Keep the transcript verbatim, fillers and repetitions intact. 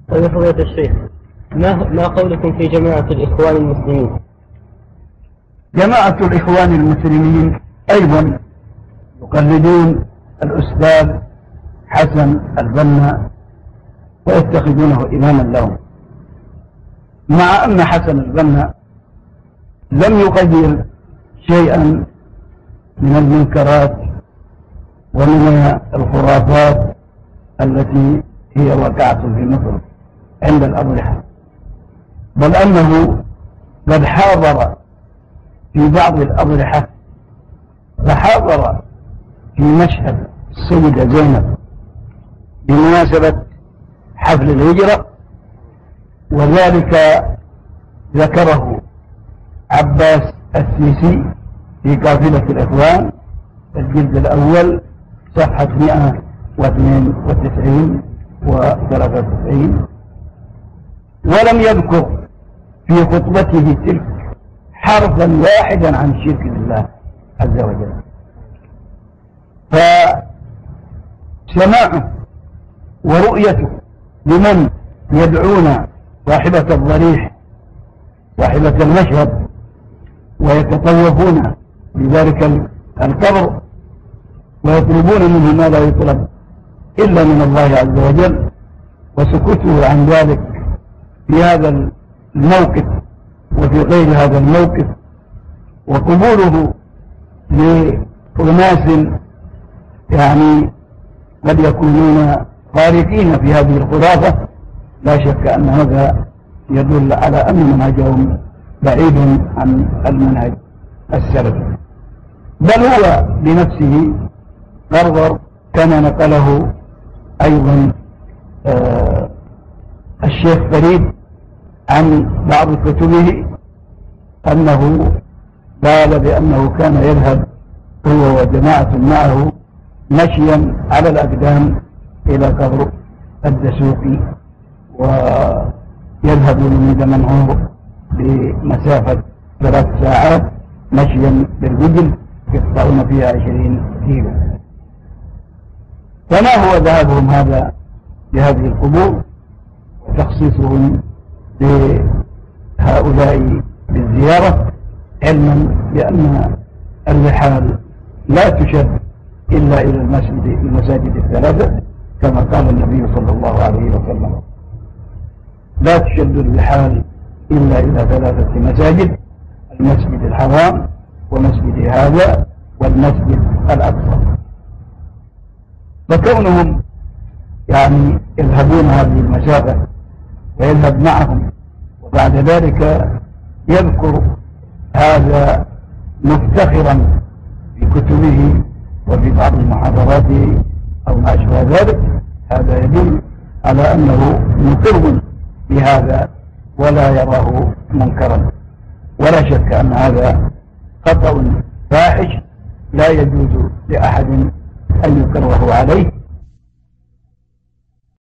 طيب فضيلة الشيخ، ما ما قولكم في جماعة الإخوان المسلمين؟ جماعة الإخوان المسلمين أيضا يقلدون الأستاذ حسن البنا ويتخذونه إماما لهم، مع أن حسن البنا لم يغير شيئا من المنكرات ومن الخرافات التي هي واقعة في مصر عند الأضرحة، بل أنه قد حاضر في بعض الأضرحة، فحاضر في مشهد السيدة زينب بمناسبة حفل الهجرة، وذلك ذكره عباس السيسي في قافلة الإخوان الجلد الأول صفحة مئة واثنين وتسعين وثلاثة وتسعين، ولم يذكر في خطبته تلك حرفا واحدا عن الشرك بالله عز وجل. فسماعه ورؤيته لمن يدعون صاحبة الضريح صاحبة المشهد ويتطوفون بذلك القبر ويطلبون منه ما لا يطلب إلا من الله عز وجل، وسكوته عن ذلك في هذا الموقف وفي غير هذا الموقف، وقبوله لأناس يعني قد يكونون خارقين في هذه الخرافة، لا شك أن هذا يدل على أن منهجهم بعيد عن المنهج السلفي، بل هو بنفسه قرر كما نقله أيضا آه الشيخ فريد عن بعض كتبه أنه قال بأنه كان يذهب هو وجماعة معه مشيا على الأقدام إلى قبر الدسوقي، ويذهبون من دمنهور بمسافة ثلاث ساعات مشيا بالرجل يقطعون فيها عشرين كيلو. فما هو ذهابهم هذا لهذه القبور وتخصيصهم لهؤلاء بالزيارة، علما بأن الرحال لا تشد إلا إلى المسجد المساجد الثلاثة كما قال النبي صلى الله عليه وسلم: لا تشد الرحال إلا إلى ثلاثة مساجد: المسجد الحرام ومسجد هذا والمسجد الأقصى. فكونهم يعني يذهبون هذه المسافة ويذهب معهم وبعد ذلك يذكر هذا مفتخرا في كتبه وفي بعض محاضراته أو ما أشبه ذلك، هذا يدل على أنه مقر بهذا ولا يراه منكرا، ولا شك أن هذا خطأ فاحش لا يجوز لأحد أن يكره عليه،